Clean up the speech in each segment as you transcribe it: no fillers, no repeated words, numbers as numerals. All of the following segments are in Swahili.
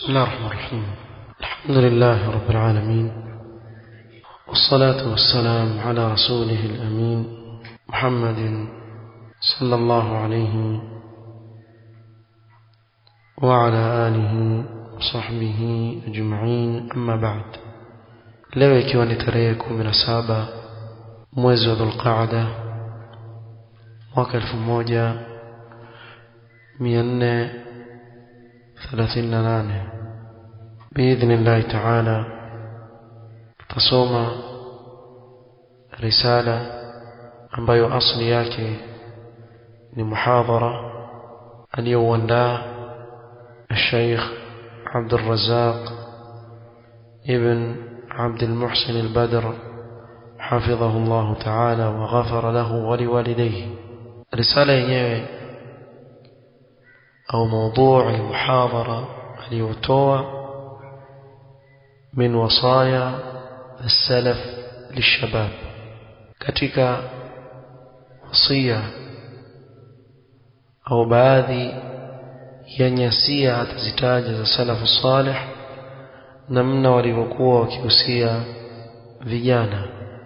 بسم الله الرحمن الرحيم. الحمد لله رب العالمين، والصلاة والسلام على رسوله الأمين محمد صلى الله عليه وعلى آله وصحبه أجمعين. أما بعد، leo ikiwa ni tarehe 17 mwezi wa Dhulqaada mwaka 1438 biidhnillahi ta'ala tutasoma risala ambayo asli yake ni muhadhara aliyoandaa الشيخ عبد الرزاق ابن عبد المحسن البدر حفظه الله تعالى وغفر له ولوالديه. رسالة yenyewe أو موضوع المحاضرة اليوتوى من وصايا السلف للشباب. katika wasia au baadhi ya nyasia atazitaja za salafu salih, namna walivyokuwa wakihusia vijana.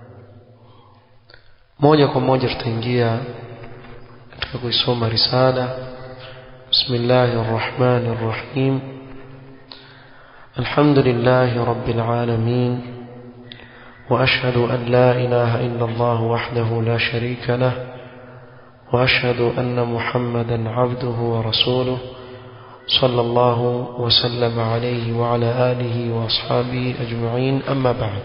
Moja kwa moja tutaingia katika kuisoma risala. Bismillahir Rahmanir Rahim. Alhamdulillahi Rabbil Alamin, wa ashhadu an la ilaha illa Allah wahdahu la sharika lah, wa ashhadu anna Muhammadan abduhu wa rasuluhu صلى الله وسلم عليه وعلى آله وأصحابه أجمعين. أما بعد،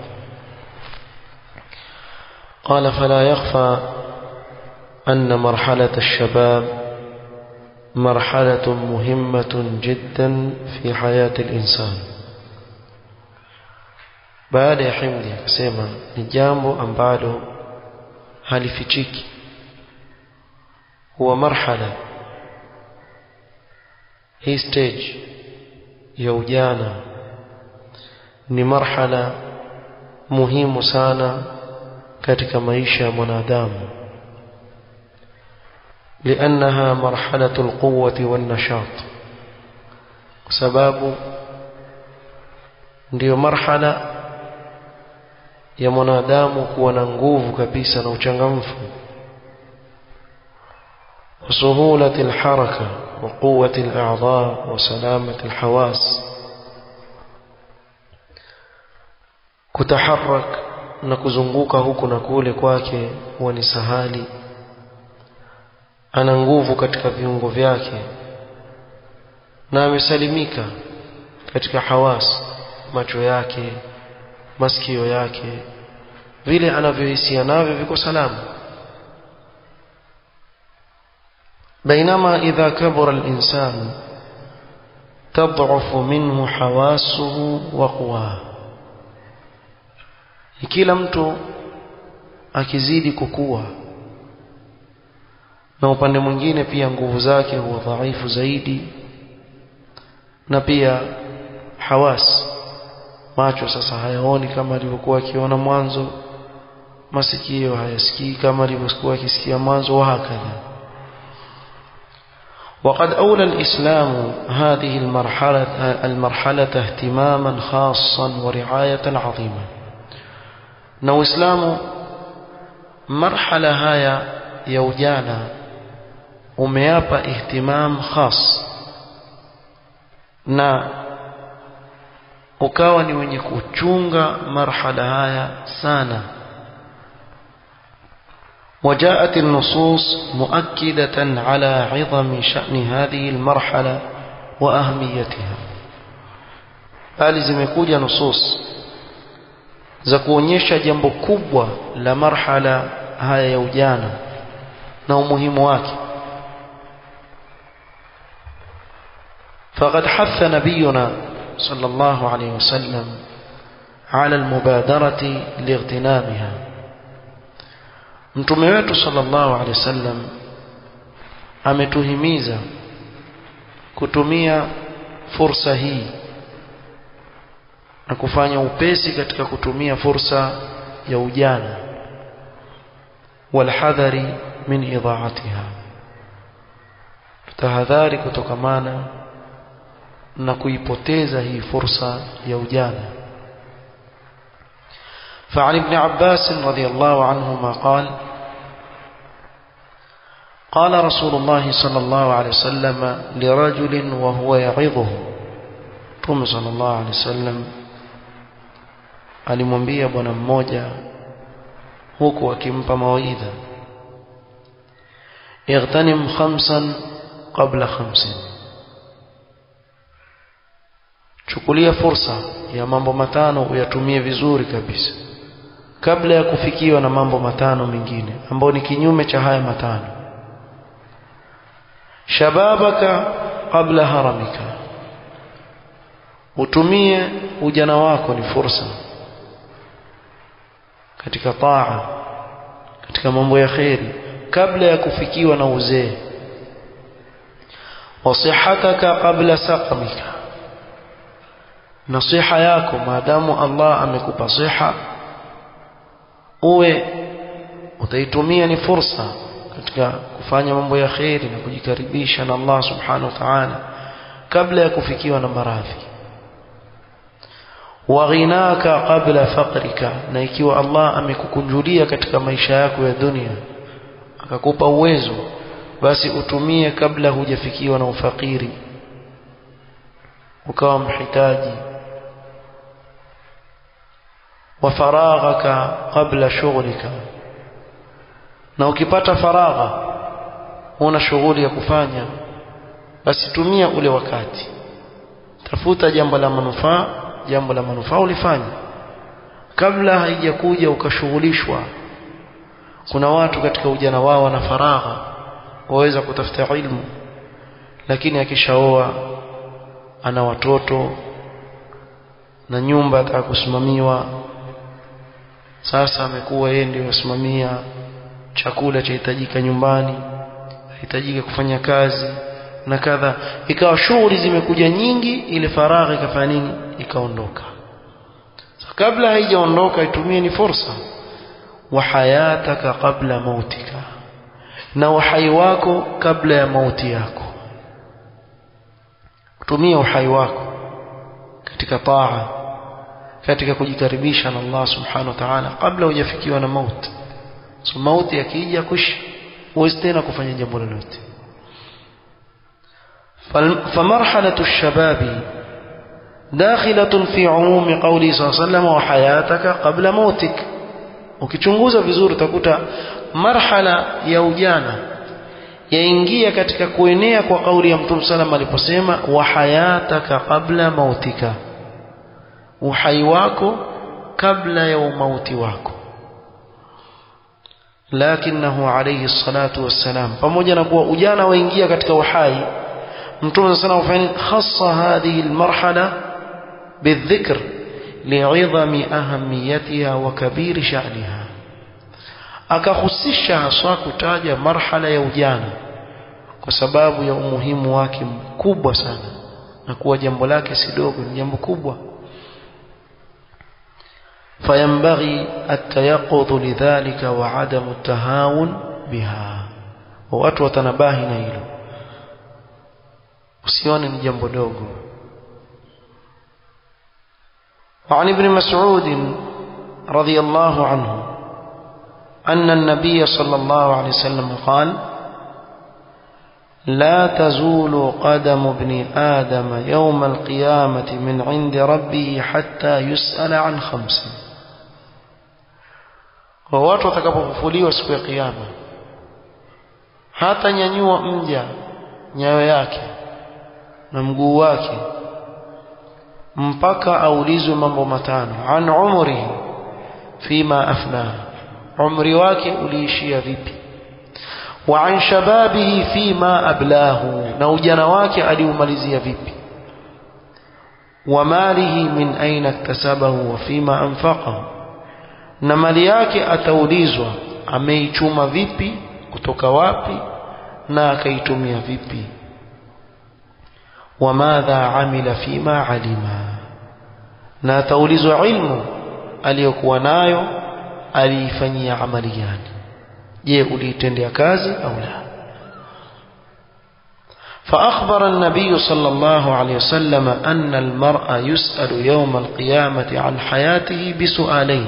قال: فلا يخفى أن مرحلة الشباب مرحلة مهمة جدا في حياة الإنسان. baada ya himdi akasema ni jambo ambalo halifichiki, huwa marhala, hii stage ya ujana ni marhala muhimu sana katika maisha ya mwanadamu, لأنها مرحلة القوة والنشاط, kwa sababu ndio marhala ya mwanadamu kuwa na nguvu kabisa na uchangamfu, وسهولة الحركة وقوة الأعضاء وسلامة الحواس, kutaharak na kuzunguka huku na kule kwake huwa ni sahali, ana nguvu katika viungo vyake na amesalimika katika hawas, macho yake, masikio yake, vile anavyohisia navyo viko salama. بينما إذا كبر الإنسان تضعف منه حواسه وقواه. kila mtu akizidi kukua, na upande mwingine pia nguvu zake huwa dhaifu zaidi, na pia hawas, macho sasa hayaoni kama alivyokuwa akiona mwanzo, masikio hayasikii kama alivyokuwa akisikia mwanzo, wa hakadha. وقد أولى الإسلام هذه المرحلة اهتماما خاصا ورعاية عظيمة. نو إسلام مرحلة هاي يوجانا وميابا اهتمام خاص na ukawa ni wenye kuchunga marhala haya sana. وجاءت النصوص مؤكدة على عظم شأن هذه المرحلة وأهميتها. bali zimekuja nusus za kuonyesha jambo kubwa la marhala haya ya ujana na umuhimu wake. فقد حث نبينا صلى الله عليه وسلم على المبادرة لاغتنامها. Mtume wetu sallallahu alaihi wasallam ametuhimiza kutumia fursa hii na kufanya upesi katika kutumia fursa ya ujana, walhadhari min idhaatiha, tahadhari kutokamana na kuipoteza hii fursa ya ujana. فعن ابن عباس رضي الله عنهما قال قال رسول الله صلى الله عليه وسلم لرجل وهو يعظه Mtume صلى الله عليه وسلم alimwambia bwana mmoja huku akimpa mawaidha, اغتنم 5 قبل 5, chukulia fursa ya mambo matano uyatumie vizuri kabisa kabla ya kufikiwa na mambo matano mengine ambayo ni kinyume cha haya matano. Shababaka qabla haramika, utumie ujana wako ni fursa katika taa, katika mambo ya khairi kabla ya kufikiwa na uzee. Wasihataka qabla saqamika, nasiha yako maadamu Allah amekupa siha uwe utaitumia ni fursa katika kufanya mambo ya khairi na kujikaribisha na Allah subhanahu wa ta'ala kabla ya kufikiwa na maradhi. Wa ghinaka qabla faqrika, na ikiwa Allah amekukunjulia katika maisha yako ya dunia akakupa uwezo, basi utumie kabla hujafikiwa na ufakiri ukawa mhitaji. Wa faraghaka qabla shughlika, na ukipata faragha una shughuli ya kufanya, basi tumia ule wakati, tafuta jambo la manufaa ulifanya kabla haijakuja ukashughulishwa. Kuna watu katika ujana wao wana faragha, waweza kutafuta ilmu, lakini akishaoa ana watoto na nyumba atakusimamiwa. Sasa amekuwa yeye ndiye anasimamia chakula chahitajika nyumbani, hitajika kufanya kazi na kadha, ikawa shughuli zimekuja nyingi, ile faragha ikafanya nini, ikaondoka. So, kabla haijaondoka itumie ni fursa. Wa hayataka qabla mautika, na uhai wako kabla ya mauti yako. Tumia uhai wako katika taa, katika kujikaribisha na Allah subhanahu wa ta'ala kabla hujafikiwa na mauti. So mauti yakija kush huwezi tena kufanya jambo lolote. فمرحلة الشباب داخلة في عموم قوله صلى الله عليه وسلم وحياتك قبل موتك. Ukichunguza vizuri utakuta marhala ya ujana yaingia katika kuenea kwa kauli ya Mtume sallam aliposema wa hayataka qabla mautika, uhai wako kabla ya mauti wako. Lakinahu alayhi salatu wassalam, pamoja na kuwa ujana waingia katika uhai, Mtume sallam afanya khassa hadhihi almarhala bidhikr li'idhami ahamiyatiha wa kabiri sha'niha, akahusisha haswa kutaja marhala ya ujana kwa sababu ya umuhimu wake mkubwa sana na kuwa jambo lake si dogo, ni jambo kubwa. فينبغي التيقظ لذلك وعدم التهاون بها, watu watanabahi na hilo, usione ni jambo dogo. وعن ابن مسعود رضي الله عنه أن النبي صلى الله عليه وسلم قال لا تزول قدم ابن آدم يوم القيامة من عند ربه حتى يسأل عن 5. watu watakapofufuliwa siku ya kiyama, hata nyanyua mja nyayo yake na mguu wake mpaka aulizwe mambo matano. An umrihi fima afna, umri wake uliishia vipi. Wa an shababihi fima ablahu, na ujana wake aliumalizia vipi. Wa malihi min aina iktasabahu wa fima anfaqahu, na mali yake ataulizwa ameichuma vipi, kutoka wapi, na akaitumia vipi. Wa madha amila fima alima, na ataulizwa ilmu aliyokuwa nayo aliifanyia amali gani. Je, uliitendea kazi au la? فأخبر النبي صلى الله عليه وسلم أن المرء يسأل يوم القيامة عن حياته بسؤالين.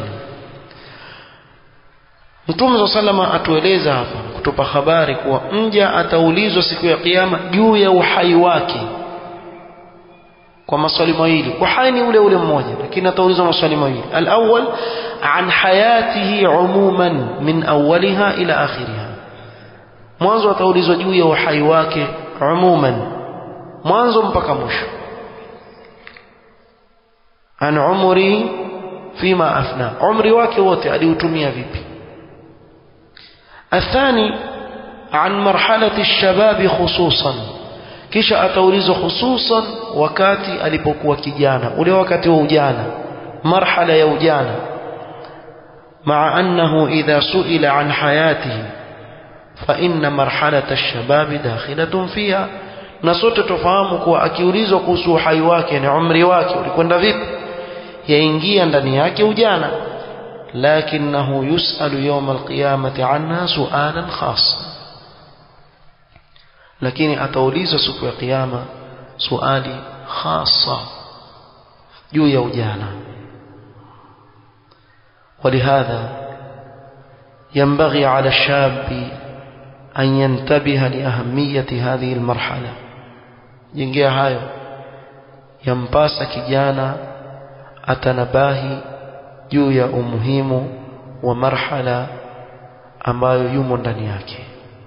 Mtume sallama atueleza hapa kutupa habari kuwa mja ataulizwa siku ya kiyama juu ya uhai wake kwa maswali mawili. Uhai ni ule ule mmoja, lakini ataulizwa maswali mawili. Al-awwal an hayatihi umuman min awwaliha ila akhiriha. Mwanzo ataulizwa juu ya uhai wake umuman, mwanzo mpaka mwisho. An umri fima afna, umri wake wote aliutumia vipi. الثاني عن مرحلة الشباب خصوصا, kisha ataulizwa hususan wakati alipokuwa kijana, ule wakati wa ujana, marhala ya ujana. مع أنه إذا سئل عن حياته فإن مرحلة الشباب داخلة فيها. na sote tufahamu kuwa akiulizwa kuhusu uhai wake na umri wake ulikwenda vipi, yaingia ndani yake ujana. لكنه يسأل يوم القيامة عنها سؤالا خاصا, lakini ataulizwa siku ya kiyama swali khasa juu ya ujana. ولهذا ينبغي على الشاب أن ينتبه لأهمية هذه المرحلة. jingia hayo yampasa kijana atanabahi juu ya umuhimu wa marhala ambayo yumo ndani yake.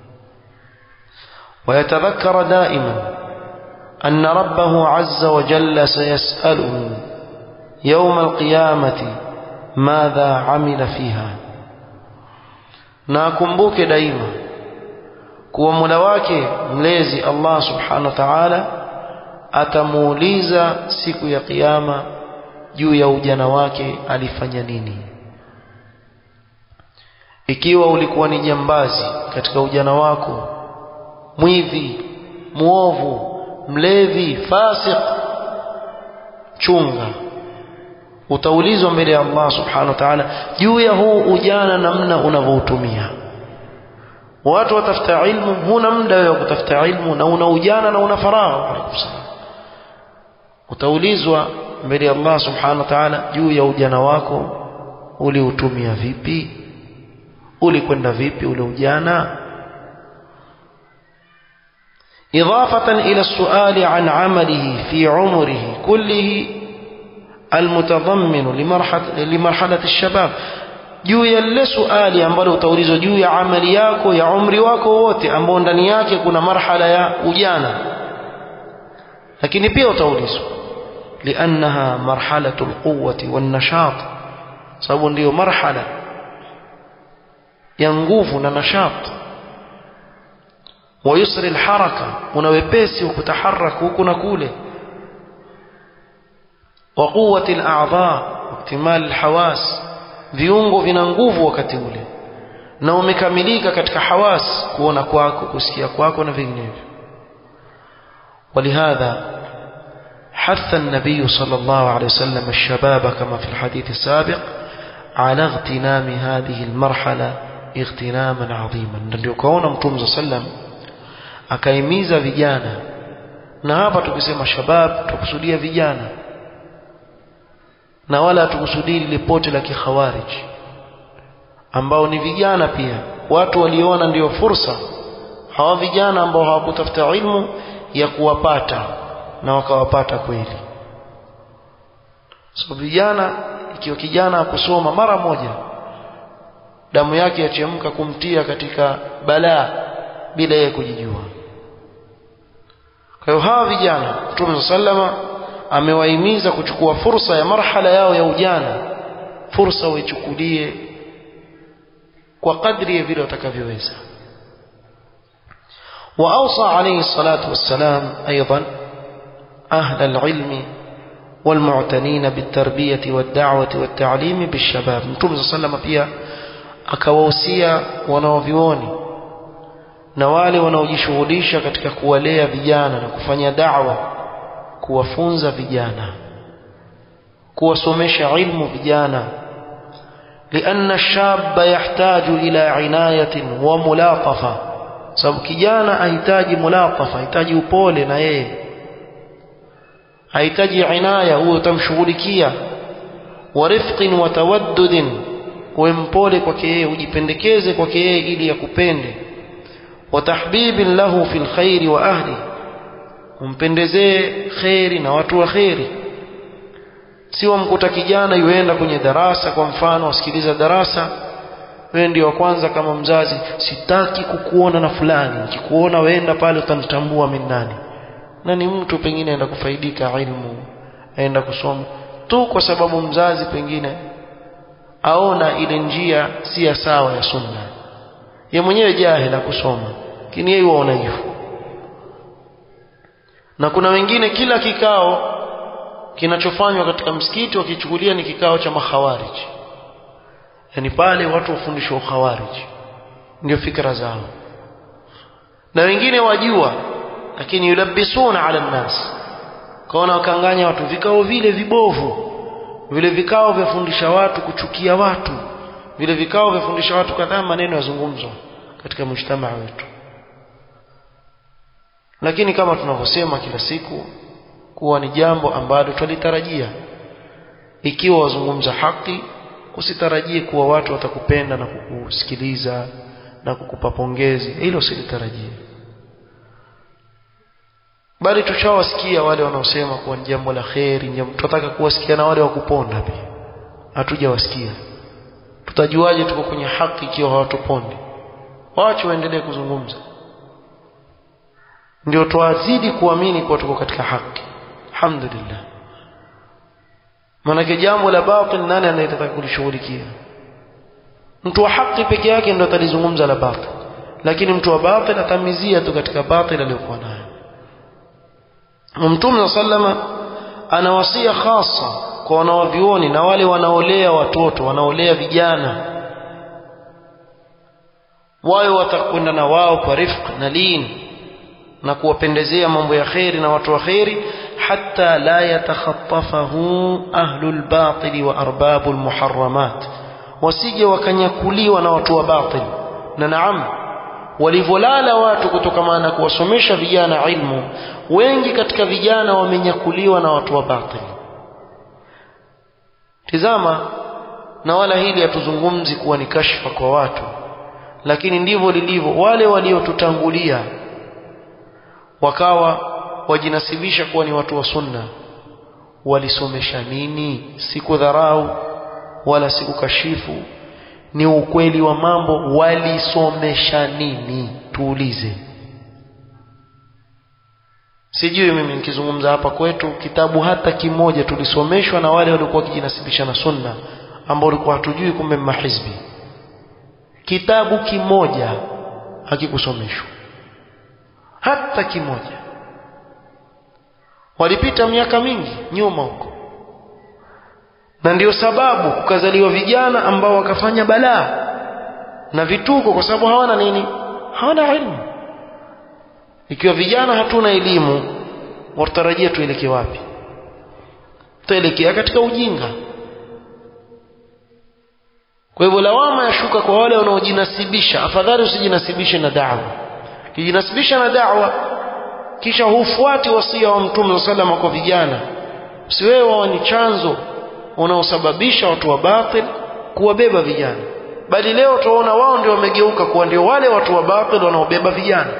ويتذكر دائما أن ربه عز وجل سيسأله يوم القيامة ماذا عمل فيها. na akumbuke daima kuwa Mola wake mlezi Allah subhanahu wa ta'ala atamuuliza siku ya kiyama juu ya ujana wake alifanya nini. Ikiwa ulikuwa ni jambazi katika ujana wako, mwivi, muovu, mlevi, fasik, chunga, utaulizwa mbele ya Allah subhanahu wa ta'ala juu ya huu ujana namna unavyotumia. Watu watafuta ilmu, huna muda wa kutafuta ilmu na una ujana na una faragha. Utaulizwa mbele ya Allah subhanahu wa ta'ala juu ya ujana wako, uliutumia vipi, ulikwenda vipi ule ujana. إضافة إلى السؤال عن عمله في عمره كله المتضمن لمرحلة الشباب, juu ya ile swali ambalo utaulizwa juu ya amali yako ya umri wako wote ambao ndani yake kuna marhala ya ujana. Lakini pia utaulizwa لأنها مرحلة القوة والنشاط, sababu ndio marhala ya nguvu na nashat. ويسر الحركة, unawepesi kutaharaka huku na kule. وقوة الأعضاء واكتمال الحواس, viungo vina nguvu wakati ule na umekamilika katika hawas, kuona kwako, kusikia kwako na vinginevyo. ولهذا حث النبي صلى الله عليه وسلم الشباب كما في الحديث السابق على اغتنام هذه المرحلة اغتناما عظيما. ndio kaona Mtume صلى الله عليه وسلم akaimiza vijana, na hapa tukisema shabab tukusudia vijana na wala tukusudii lipote la kikhawarij ambao ni vijana pia. Watu waliona ndio fursa hawa vijana ambao hawakutafuta ilmu ya kuwapata na wakawapata kweli. So vijana, ikiwa kijana akusoma mara moja damu yake yachemka kumtia katika balaa bila yeye kujijua. Kwa hiyo hawa vijana Mtume sallama amewahimiza kuchukua fursa ya marhala yao ya ujana, fursa waichukulie kwa kadri ya vile watakavyoweza. وأوصى عليه الصلاة والسلام أيضا أهل العلم والمعتنين بالتربية والدعوة والتعليم بالشباب. Mtume صلى الله عليه وسلم pia akawahusia wanaovioni na wale wanaojishughulisha katika kuwalea vijana na kufanya da'wa, kuwafunza vijana, kuwasomesha ilmu vijana. لأن الشاب يحتاج إلى عناية وملاطفة sababu kijana ahitaji mulatafa, ahitaji upole na yeye, ahitaji inaya, huo utamshughulikia, wa rifqin wa tawaddudin, uwe mpole kwake yeye, ujipendekeze kwake yeye ili akupende, wa tahbibin lahu fil khairi wa ahli, umpendezee khairi na watu wa khairi. Sio mkuta kijana yuenda kwenye darasa, kwa mfano wasikiliza darasa, wewe ndio wa kwanza kama mzazi, sitaki kukuona na fulani, nikikuona weenda pale utanitambua mimi nani. Na ni mtu pengine aenda kufaidika ilmu, aenda kusoma tu kwa sababu mzazi pengine aona ile njia si ya sawa ya sunna. Yeye mwenyewe jahili kusoma, lakini yeye huona hivyo. Na kuna wengine kila kikao kinachofanywa katika msikiti wakichukulia ni kikao cha makhawarij. Yani pale watu wafundishwa ukhawarij, ndio fikra zao. Na wengine wajua lakini yulabisuna ala nas, kaona wakanganya watu vikao vile vibovu, vile vikao vyafundisha watu kuchukia watu, vile vikao vyafundisha watu kadhaa maneno yazungumzwa katika mujtamaa wetu. Lakini kama tunavyosema kila siku kuwa ni jambo ambalo tulitarajia, ikiwa wazungumza haki usitarajie kuwa watu watakupenda na kukusikiliza na kukupa pongezi, hilo usilitarajie. Bali tushawasikia wale wanaosema kuwa ni jambo la khairi, tunataka kuwasikia na wale wakuponda pia. Hatujawasikia. Tutajuaje tuko kwenye haki ikiwa hawatupondi? Waache waendelee kuzungumza. Ndio tuazidi kuamini kuwa tuko katika haki. Alhamdulillah. Maana jambo la batil nani anayetaka kulishughulikia? Mtu wa haki peke yake ndio atalizungumza la batil, lakini mtu wa batil atamizia tu katika batil aliyokuwa nayo. Mtume sallama ana wasia khasa kwa wanawavioni na wale wanaolea watoto, wanaolea vijana, wao watakwenda na wao kwa rifq na lin na kuwapendezea mambo ya khairi na watu wa khairi, hatta la yatakhattafahu ahlul batil wa arbabul muharramat, wasije wakanyakuliwa na watu wa batil. Na naam, walivolala watu kutokana na kuwasomesha vijana ilmu, wengi katika vijana wamenyakuliwa na watu wa batil. Tizama, na wala hili hatuzungumzi kuwa ni kashfa kwa watu, lakini ndivyo lilivyo. Wale waliotutangulia wakawa wajinasibisha kuwa ni watu wa sunna, walisomesha nini? Sikudharau wala sikukashifu, ni ukweli wa mambo. Walisomesha nini? Tuulize. Sijui mimi nikizungumza hapa kwetu kitabu hata kimoja tulisomeshwa na wale walikuwa kijinasibisha na sunna, ambao walikuwa hatujui kumbe mahizbi. Kitabu kimoja hakikusomeshwa, hata kimoja. Walipita miaka mingi nyuma huko, na ndio sababu kukazaliwa vijana ambao wakafanya balaa na vituko, kwa sababu hawana nini? Hawana elimu. Ikiwa vijana hatuna elimu, watarajia tuelekee wapi? Tuelekea katika ujinga. Kwa hivyo lawama yashuka kwa wale wanaojinasibisha. Afadhali usijinasibishe na da'wa. Kijinasibisha na da'wa kisha hufuati wasia wa Mtume sallallahu kwa vijana, si wewe ni chanzo unaosababisha watu wa batil kuwabeba vijana. Bali leo tunaona wao ndio wamegeuka kuwa ndio wale watu wa batil wanaobeba vijana.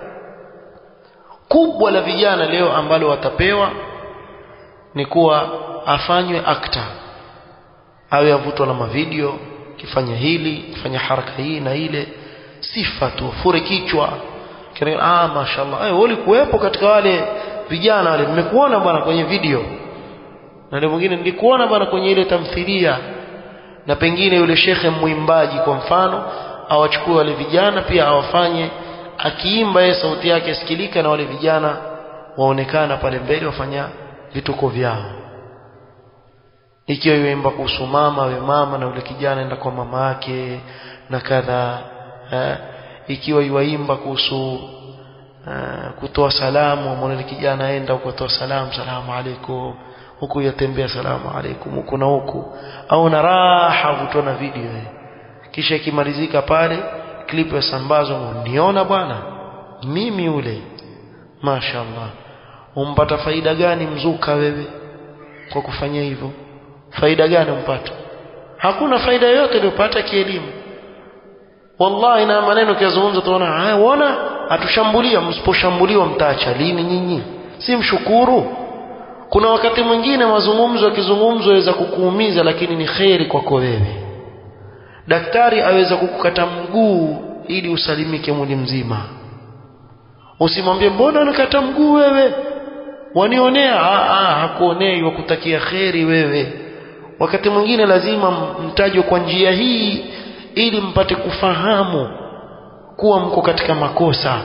Kubwa la vijana leo ambalo watapewa ni kuwa afanywe akta, awe avutwa na mavideo, kifanya hili, kifanya haraka hii na ile, sifa tu, fure kichwa. Mashaallah, wewe ulikuwepo katika wale vijana wale, nimekuona bwana kwenye video, na leo mwingine nilikuona bwana kwenye ile tamthilia. Na pengine yule shekhe muimbaji kwa mfano awachukue wale vijana pia awafanye, akiimba yeye sauti yake isikilika, na wale vijana waonekana pale mbele wafanya vituko vyao. Ikiwa yuimba kuhusu mama, we mama, na yule kijana enda kwa mama yake na kadha. Ikiwa yuimba kuhusu kutoa salamu, mwana kijana aenda kutoa salamu, salamu alaykum, huku yatembea salamu alaykum huku na huku, au na raha vutona video. Kisha ikimalizika pale clip ya sambazo, niona bwana mimi yule mashaallah umpata faida gani mzuka wewe kwa kufanya hivyo faida gani umpata hakuna faida yoyote uliyopata kielimu wallahi na maneno kiazungumza tunaona haya unaona atushambulia msiposhambuliwa mtaacha lini nyinyi si mshukuru kuna wakati mwingine mazungumzo yakizungumzwa yaweza kukuumiza lakini ni khairi kwako wewe daktari aweza kukukata mguu ili usalimike mwili mzima usimwambie mbona unakata mguu wewe wanionea hakuonei wakutakia khairi wewe wakati mwingine lazima mtajwe kwa njia hii ili mpate kufahamu kuwa mko katika makosa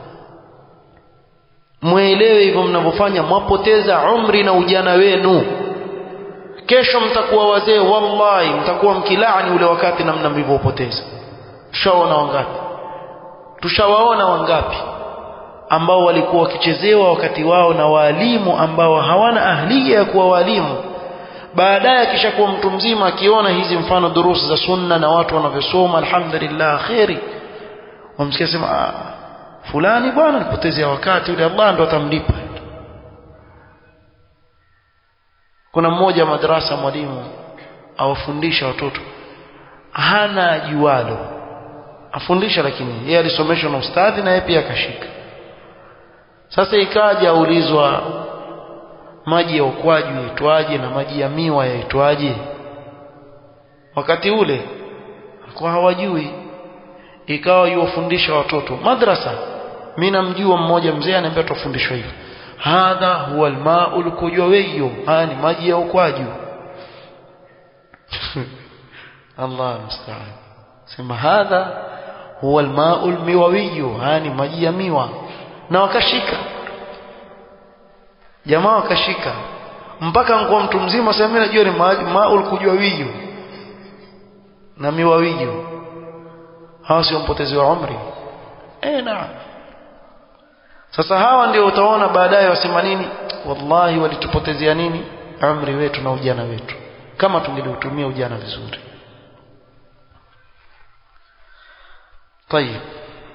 muelewe hivyo mnavyofanya mwapoteza umri na ujana wenu kesho mtakuwa wazee wallahi mtakuwa mkilaani ule wakati namna mlivyopoteza tushawaona wangapi ambao walikuwa wakichezewa wakati wao na walimu ambao hawana ahliya ya kuwa walimu baadaye kishakuwa mtu mzima akiona hizi mfano durusu za sunna na watu wanavyosoma alhamdulillah khairi wamsikia sema fulani bwana alipotezea wakati yule Allah ndo atamlipa kuna mmoja madrasa mwalimu awafundisha watoto hana juwalo afundisha lakini yeye alisomeshwa na ustadhi na yeye pia akashika sasa ikaja aulizwa maji ya ukwaju yaitwaje na maji ya miwa yaitwaje wakati ule kwa hawajui ikawa yuwafundisha watoto madrasa mimi namjua mmoja mzee ananiambia tufundishwe hivyo hadha huwa almaul kujwawiyo yani maji ya ukwaju Allah musta'an sema hadha huwa almaul miwawiyo yani maji ya miwa na wakashika jamaa wakashika mpaka ngwa mtu mzima sasa mimi najua ni maul kujwawiyo na miwawiyo hawa sio mpotezi wa umri naam sasa hawa ndio utaona baadaye wasema nini wallahi walitupotezea nini umri wetu na ujana wetu kama tungeliutumia ujana vizuri طيب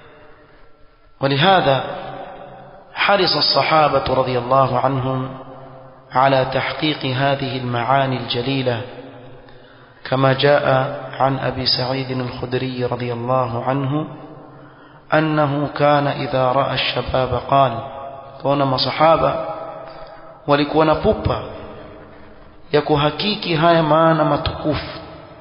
ولهذا حرص الصحابة رضي الله عنهم على تحقيق هذه المعاني الجليلة كما جاء عن أبي سعيد الخدري رضي الله عنه أنه كان إذا رأى الشباب قال كونما صحابة ولكونا بوبا يكو حقيقي هاي maana matukufu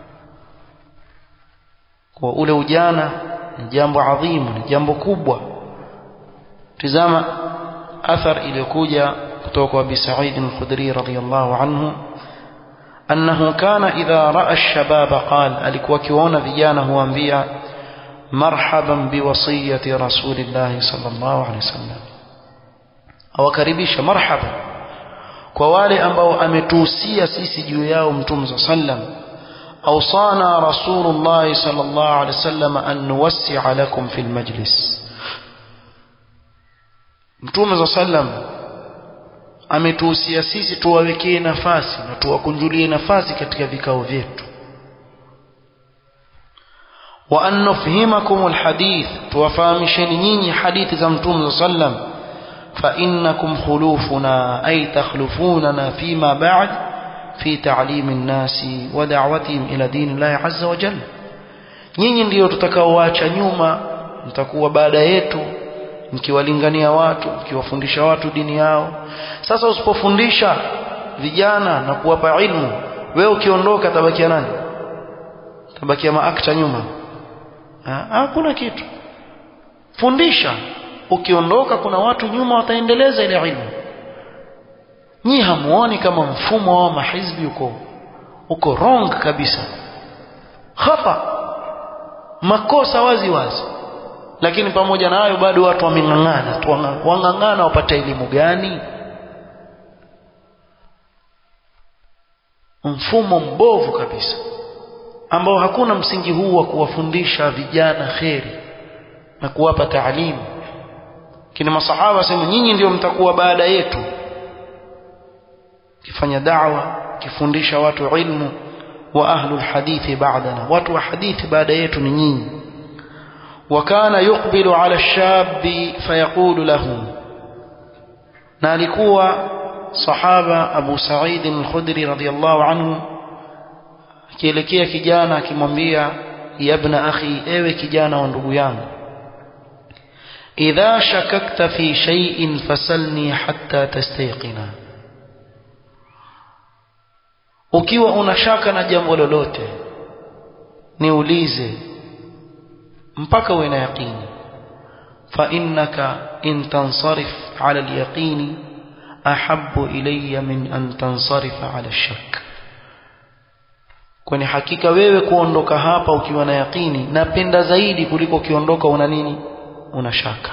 kwa ule ujana ni jambo adhimu ni jambo kubwa tazama athar iliyokuja kutoka kwa Abi Sa'id al-Khudri radhiyallahu anhu أنه كان إذا رأى الشباب قال alikuwa kiona vijana huambia مرحبا بوصية رسول الله صلى الله عليه وسلم awakaribisha marhaba kwa wale ambao ametuhusia sisi juu yao mtume sallam awsana rasulullah sallallahu alaihi wasallam an nuwassi'a lakum fil majlis mtume sallam ametuhusia sisi tuwawekee nafasi na tuwakunjulie nafasi katika vikao vyetu wa an nufhimakum alhadith tuwafahamisheni nyinyi hadithi za mtume sallam fa innakum khulufuna ay takhlufunana fima ba'd fi ta'lim an-nasi wa da'watihim ila dinillahi azza wa jalla nyinyi ndio tutakaoacha nyuma mtakuwa baada yetu mkiwalingania watu mkiwafundisha watu dini yao sasa usipofundisha vijana na kuwapa ilmu wewe ukiondoka tabakia nani tabakia maakta nyuma hakuna kitu fundisha ukiondoka kuna watu nyuma wataendeleza ile ilmu nyi hamuoni kama mfumo wa mahizbi uko wrong kabisa khata makosa wazi wazi lakini pamoja na hayo bado watu wamengangana wangangana wapata elimu gani mfumo mbovu kabisa ambao hakuna msingi huu wa kuwafundisha vijana khairi na kuwapa taalimu kina masahaba sema nyinyi ndio mtakuwa baada yetu kifanya da'wa kifundisha watu ilmu wa ahlul hadithi ba'dana watu wa hadithi baada yetu ni nyinyi وكان يقبل على الشاب فيقول له na alikuwa sahaba Abu Sa'id al-Khudri radhiyallahu anhu akielekea kijana akimwambia ya ibn akhi ewe kijana wa ndugu yangu idha shakakta fi shay'in fasalni hatta tastayqina ukiwa unashaka na jambo lolote niulize mpaka uwe na yaqini fa innaka in tansarif ala al-yaqini ahabbu ilayya min an tansarifa ala ash-shak kwani hakika wewe kuondoka hapa ukiwa na yaqini napenda zaidi kuliko ukiondoka una nini una shaka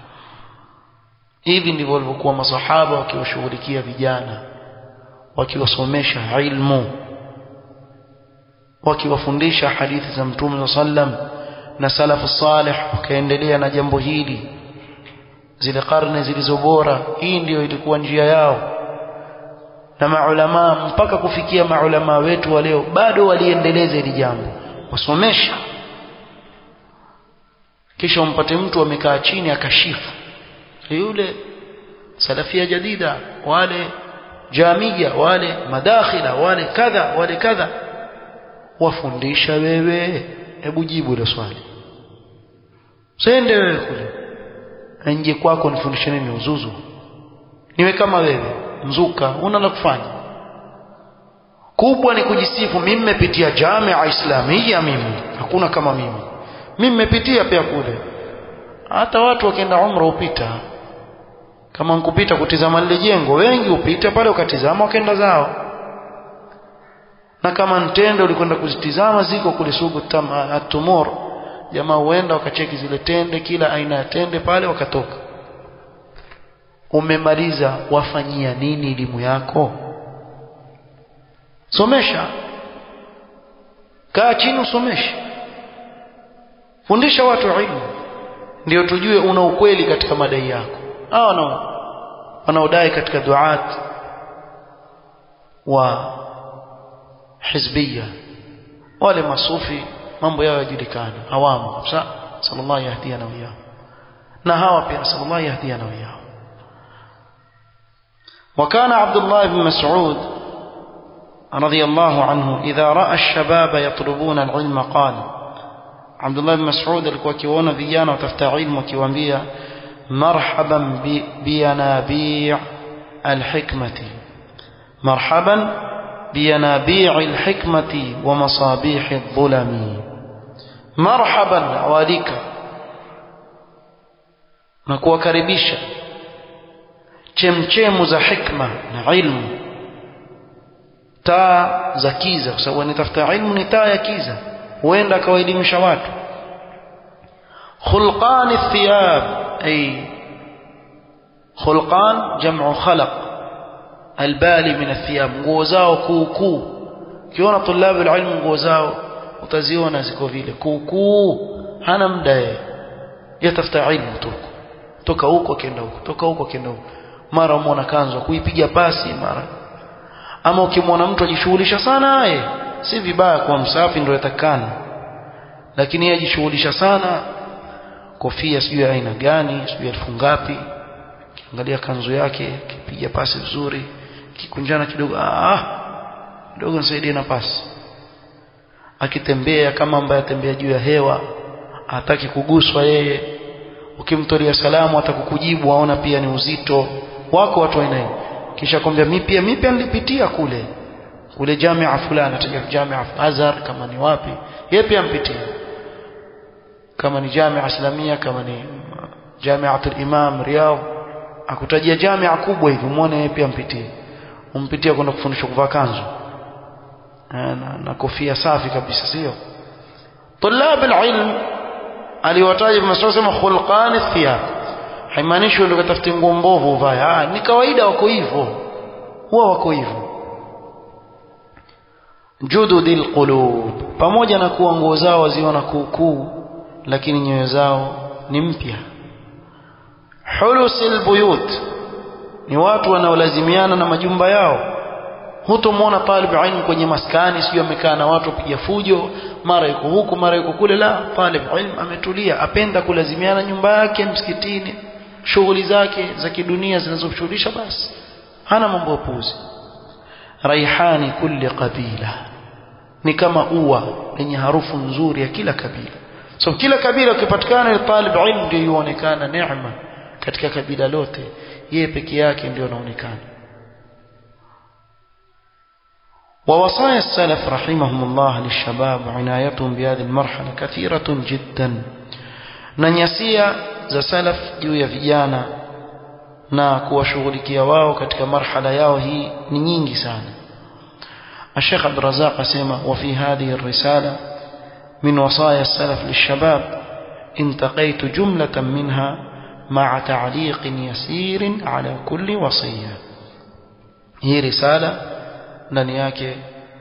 hivi ndivyo walivyokuwa masahaba wakiwashughulikia vijana wakiwasomesha ilmu wakiwafundisha hadithi za Mtume sallam na salafu salih wakaendelea na jambo hili zile karne zilizobora hii ndio ilikuwa njia yao na maulama mpaka kufikia maulama wetu wa leo bado waliendeleza hili jambo wasomesha kisha umpate mtu amekaa chini akashifu yule salafia jadida wale jamia wale madakhila wale kadha wafundisha wewe hebu jibu ile swali sende wewe kule nje kwako nifundishe nini uzuzu niwe kama wewe mzuka una la kufanya kubwa ni kujisifu mimi nimepitia jamia islamia mimi hakuna kama mimi nimepitia pia kule hata watu wakienda umra upita kama nkupita kutizama lile jengo wengi upita pale ukatizama wakaenda zao na kama ntendo ulikwenda kuzitizama ziko kule suku at-tumur jamaa huenda wakacheki zile tende kila aina ya tende pale wakatoka umemaliza wafanyia nini elimu yako somesha kaa chini usomeshe fundisha watu ilmu ndio tujue una ukweli katika madai yako wanaodai katika duat wa hizbiyya wale masufi mambo yao yajulikana awamu sallallahu yahdiana wa yao na hawa pia sallallahu yahdiana wa yao وكان عبد الله بن مسعود رضي الله عنه إذا رأى الشباب يطلبون العلم قال عبد الله بن مسعود alikuwa akiona vijana watafuta ilmu akiwaambia marhaban biyanabi' alhikmati marhaban biyanabi' alhikmati wa masabih adh-dhulami marhaban awalika na kuwakaribisha chemchemu za hikma na ilmu taa za kiza kwa sababu anatafuta ilmu ni taa ya kiza huenda akawaelimisha watu khulqan athiyab ay khulqan jam'u khalaq albali min athiyab nguo zao kuukuu ukiona tulabu alilmu nguo zao utaziona ziko vile kuukuu hana muda yeye yatafuta ilmu toka huko kenda huko toka huko kenda huko mara umeona kanzo kuipiga pasi mara ama ukimwona mtu ajishughulisha sana yeye si vibaya kwa msafi ndio yatakana lakini yeye ajishughulisha sana kofia sijui aina gani sijui elfu ngapi kiangalia kanzo yake kipiga pasi vizuri kikunjana kidogo kidogo nisaidie na pasi akitembea kama ambaye atembea juu ya hewa hataki kuguswa yeye ukimtolea salamu atakukujibu aona pia ni uzito wako watu aina hiyo kisha kwambia mimi pia nilipitia kule jamia fulani ataja jamia Azhar kama ni wapi yeye pia mpitia kama ni jamia islamia kama ni jamiatul imam Riyadh akutajia jamia kubwa hivi muone yeye pia mpitie umpitia kwenda kufundisha kuvaa kanzu na kofia safi kabisa sio طلاب العلم aliwataja Mas'ud sema khulqan athiyab haimaanishi ndio katafuta nguo mbovu uvae ni kawaida wako hivyo huwa wako hivyo jududil qulub pamoja na kuwa nguo zao waziona kuukuu lakini nyoyo zao ni mpya hulusil buyut ni watu wanaolazimiana na majumba yao hutomwona talib ilm kwenye maskani sio amekaa na watu piga fujo mara yuko huku mara yuko kule. La, talib ilm ametulia, apenda kulazimiana nyumba yake msikitini, shughuli zake za kidunia zinazomshughulisha, basi hana mambo ya puzi. Raihani kulli qabila, ni kama ua lenye harufu nzuri ya kila kabila. So kila kabila ukipatikana talib ilm ndio yuonekana neema katika kabila lote, yeye peke yake ndio anaonekana. ووصايا السلف رحمهم الله للشباب وعنايتهم بهذه المرحلة كثيرة جدا. ننيسيا za salaf juu ya vijana na kuwashughulikia wao katika marhala yao hii ni nyingi sana. الشيخ عبد الرزاق اسمع وفي هذه الرسالة من وصايا السلف للشباب انتقيت جملة منها مع تعليق يسير على كل وصية. هي رسالة ndani yake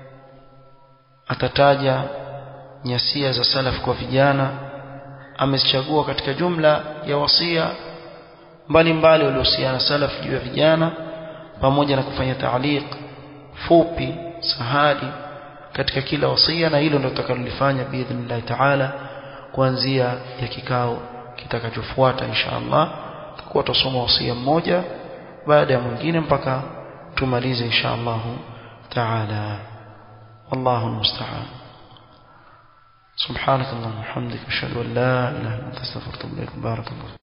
atataja nyasia za salaf kwa vijana, amezichagua katika jumla ya wasia mbalimbali waliohusiana salaf juu ya vijana, pamoja na kufanya taaliq fupi sahali katika kila wasia. Na hilo ndio tutakalolifanya biidhnillah taala kuanzia ya kikao kitakachofuata inshallah. Tutakuwa tusoma wasia mmoja baada ya mwingine mpaka tumalize inshallah تعالى. والله المستعان. سبحانك اللهم وبحمدك اشهد ان لا اله الا انت استغفرك واتوب اليك. بارك الله.